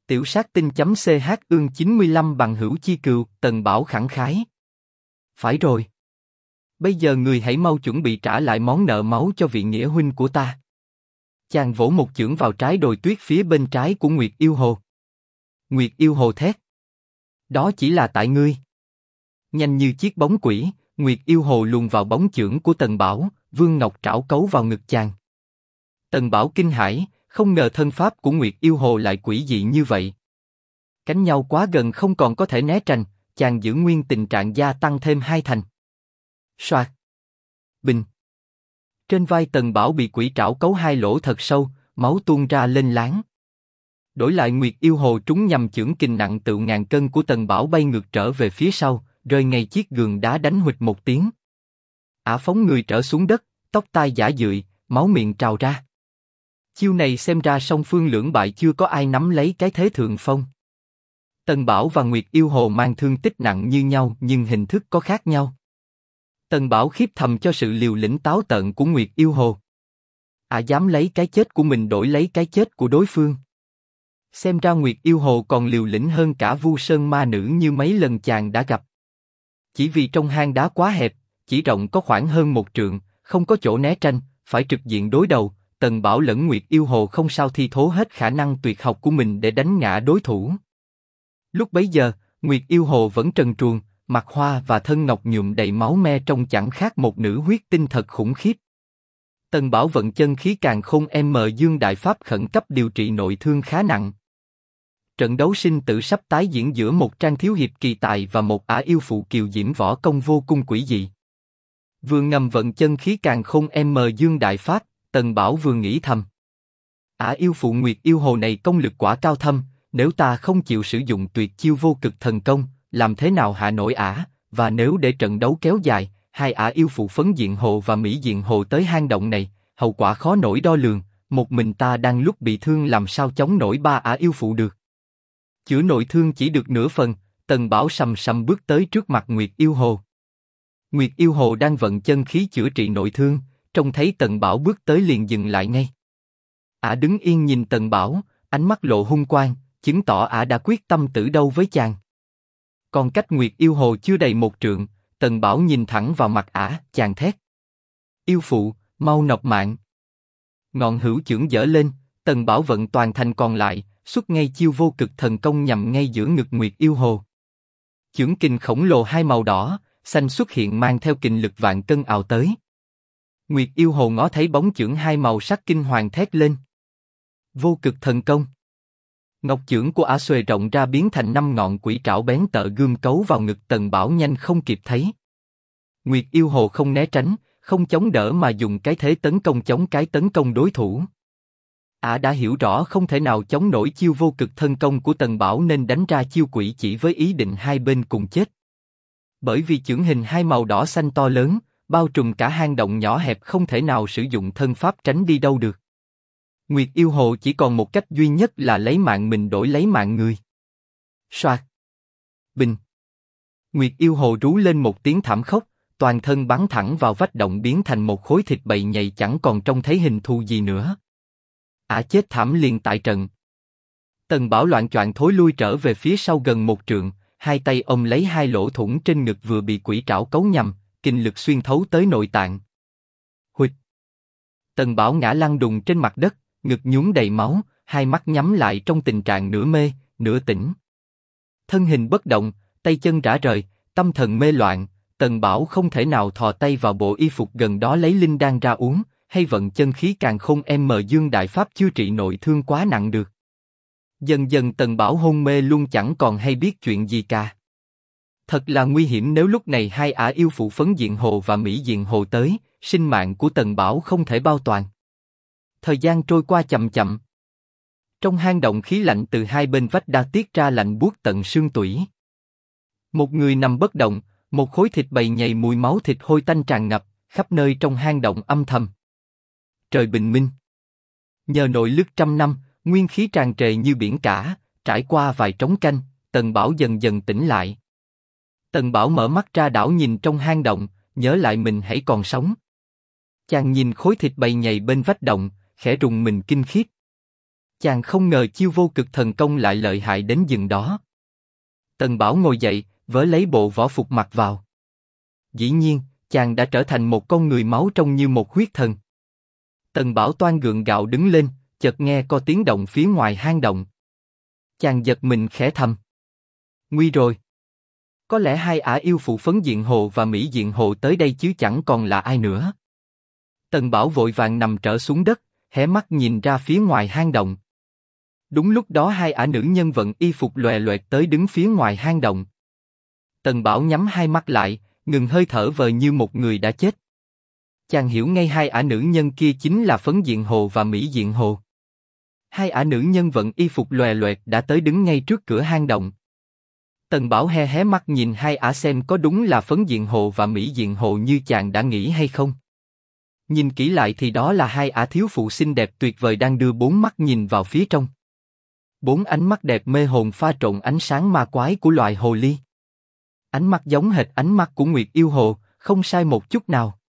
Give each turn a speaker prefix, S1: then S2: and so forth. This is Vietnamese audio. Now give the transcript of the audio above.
S1: Tiểu sát tinh.ch ương 95 bằng hữu chi cừu, Tần Bảo khẳng khái. Phải rồi. Bây giờ người hãy mau chuẩn bị trả lại món nợ máu cho vị nghĩa huynh của ta. Chàng vỗ một chưởng vào trái đồi tuyết phía bên trái của Nguyệt Yêu Hồ. Nguyệt Yêu Hồ thét. Đó chỉ là tại ngươi. Nhanh như chiếc bóng quỷ, Nguyệt Yêu Hồ luồn vào bóng chưởng của Tần Bảo, vương ngọc trảo cấu vào ngực chàng. Tần Bảo kinh hãi, không ngờ thân pháp của Nguyệt Yêu Hồ lại quỷ dị như vậy. Cánh nhau quá gần không còn có thể né tránh, chàng giữ nguyên tình trạng gia tăng thêm 2 thành. Soạt. Bình. Trên vai Tần Bảo bị quỷ trảo cấu 2 lỗ thật sâu, máu tuôn ra lên láng. Đổi lại Nguyệt Yêu Hồ trúng nhầm chưởng kình nặng tựu ngàn cân của Tần Bảo bay ngược trở về phía sau, rơi ngay chiếc giường đá đánh huỵch một tiếng. Ả phóng người trở xuống đất, tóc tai giả dụi, máu miệng trào ra. Chiêu này xem ra song phương lưỡng bại, chưa có ai nắm lấy cái thế thượng phong. Tần Bảo và Nguyệt Yêu Hồ mang thương tích nặng như nhau nhưng hình thức có khác nhau. Tần Bảo khiếp thầm cho sự liều lĩnh táo tợn của Nguyệt Yêu Hồ. Ả dám lấy cái chết của mình đổi lấy cái chết của đối phương. Xem ra Nguyệt Yêu Hồ còn liều lĩnh hơn cả Vu Sơn ma nữ như mấy lần chàng đã gặp. Chỉ vì trong hang đá quá hẹp, chỉ rộng có khoảng hơn 1 trượng, không có chỗ né tránh, phải trực diện đối đầu. Tần Bảo lẫn Nguyệt Yêu Hồ không sao thi thố hết khả năng tuyệt học của mình để đánh ngã đối thủ. Lúc bấy giờ, Nguyệt Yêu Hồ vẫn trần truồng, mặt hoa và thân ngọc nhuộm đầy máu me trông chẳng khác một nữ huyết tinh thật khủng khiếp. Tần Bảo vận chân khí càn khôn dương đại pháp khẩn cấp điều trị nội thương khá nặng. Trận đấu sinh tử sắp tái diễn giữa một trang thiếu hiệp kỳ tài và một ả yêu phụ kiều diễm võ công vô cùng quỷ dị. Vừa ngầm vận chân khí càn khôn dương đại pháp, Tần Bảo vừa nghĩ thầm. Ả yêu phụ Nguyệt Yêu Hồ này công lực quả cao thâm, nếu ta không chịu sử dụng tuyệt chiêu vô cực thần công, làm thế nào hạ nổi ả? Và nếu để trận đấu kéo dài, hai ả yêu phụ Phấn Diện Hồ và Mỹ Diện Hồ tới hang động này, hậu quả khó nổi đo lường. Một mình ta đang lúc bị thương làm sao chống nổi 3 ả yêu phụ được? Chữa nội thương chỉ được nửa phần, Tần Bảo sầm sầm bước tới trước mặt Nguyệt Yêu Hồ. Nguyệt Yêu Hồ đang vận chân khí chữa trị nội thương, trông thấy Tần Bảo bước tới liền dừng lại ngay. Ả đứng yên nhìn Tần Bảo, ánh mắt lộ hung quang, chứng tỏ ả đã quyết tâm tử đấu với chàng. Còn cách Nguyệt Yêu Hồ chưa đầy 1 trượng, Tần Bảo nhìn thẳng vào mặt ả, chàng thét. Yêu phụ, mau nộp mạng. Ngọn hữu chưởng giở lên, Tần Bảo vận toàn thành còn lại, xuất ngay chiêu vô cực thần công nhằm ngay giữa ngực Nguyệt Yêu Hồ. Chưởng kình khổng lồ 2 màu đỏ, xanh xuất hiện mang theo kình lực vạn cân ào tới. Nguyệt Yêu Hồ ngó thấy bóng chưởng 2 màu sắc kinh hoàng thét lên. Vô cực thần công. Ngọc chưởng của ả xuề rộng ra biến thành 5 ngọn quỷ trảo bén tợ gươm cấu vào ngực Tần Bảo nhanh không kịp thấy. Nguyệt Yêu Hồ không né tránh, không chống đỡ mà dùng cái thế tấn công chống cái tấn công đối thủ. Ả đã hiểu rõ không thể nào chống nổi chiêu vô cực thân công của Tần Bảo nên đánh ra chiêu quỷ chỉ với ý định hai bên cùng chết. Bởi vì chưởng hình 2 màu đỏ xanh to lớn, bao trùm cả hang động nhỏ hẹp không thể nào sử dụng thân pháp tránh đi đâu được. Nguyệt Yêu Hồ chỉ còn một cách duy nhất là lấy mạng mình đổi lấy mạng người. Soạt. Bình. Nguyệt Yêu Hồ rú lên một tiếng thảm khốc, toàn thân bắn thẳng vào vách động biến thành một khối thịt bầy nhầy chẳng còn trông thấy hình thù gì nữa. Ả chết thảm liền tại trận. Tần Bảo loạng choạng thối lui trở về phía sau gần 1 trượng, hai tay ôm lấy 2 lỗ thủng trên ngực vừa bị quỷ trảo cấu nhầm, kinh lực xuyên thấu tới nội tạng. Huỵch. Tần Bảo ngã lăn đùng trên mặt đất, ngực nhúng đầy máu, hai mắt nhắm lại trong tình trạng nửa mê, nửa tỉnh. Thân hình bất động, tay chân rã rời, tâm thần mê loạn, Tần Bảo không thể nào thò tay vào bộ y phục gần đó lấy linh đan ra uống, hay vận chân khí càn khôn dương đại pháp chữa trị nội thương quá nặng được. Dần dần Tần Bảo hôn mê luôn chẳng còn hay biết chuyện gì cả. Thật là nguy hiểm nếu lúc này hai ả yêu phụ Phấn Diện Hồ và Mỹ Diện Hồ tới, sinh mạng của Tần Bảo không thể bao toàn. Thời gian trôi qua chậm chậm. Trong hang động khí lạnh từ hai bên vách đá tiết ra lạnh buốt tận xương tủy. Một người nằm bất động, một khối thịt bầy nhầy mùi máu thịt hôi tanh tràn ngập, khắp nơi trong hang động âm thầm. Trời bình minh. Nhờ nội lực 100 năm, nguyên khí tràn trề như biển cả, trải qua vài trống canh, Tần Bảo dần dần tỉnh lại. Tần Bảo mở mắt ra đảo nhìn trong hang động, nhớ lại mình hãy còn sống. Chàng nhìn khối thịt bầy nhầy bên vách động, khẽ rùng mình kinh khiếp. Chàng không ngờ chiêu vô cực thần công lại lợi hại đến dừng đó. Tần Bảo ngồi dậy, vớ lấy bộ võ phục mặc vào. Dĩ nhiên, chàng đã trở thành một con người máu trông như một huyết thần. Tần Bảo toan gượng gạo đứng lên, chợt nghe có tiếng động phía ngoài hang động. Chàng giật mình khẽ thầm. Nguy rồi. Có lẽ hai ả yêu phụ Phấn Diện Hồ và Mỹ Diện Hồ tới đây chứ chẳng còn là ai nữa. Tần Bảo vội vàng nằm trở xuống đất, hé mắt nhìn ra phía ngoài hang động. Đúng lúc đó hai ả nữ nhân vận y phục lòe loẹt tới đứng phía ngoài hang động. Tần Bảo nhắm hai mắt lại, ngừng hơi thở vờ như một người đã chết. Chàng hiểu ngay hai ả nữ nhân kia chính là Phấn Diện Hồ và Mỹ Diện Hồ. Hai ả nữ nhân vận y phục lòe loẹt đã tới đứng ngay trước cửa hang động. Tần Bảo hé hé mắt nhìn hai ả xem có đúng là Phấn Diện Hồ và Mỹ Diện Hồ như chàng đã nghĩ hay không. Nhìn kỹ lại thì đó là hai ả thiếu phụ xinh đẹp tuyệt vời đang đưa bốn mắt nhìn vào phía trong. Bốn ánh mắt đẹp mê hồn pha trộn ánh sáng ma quái của loài hồ ly. Ánh mắt giống hệt ánh mắt của Nguyệt Yêu Hồ, không sai một chút nào.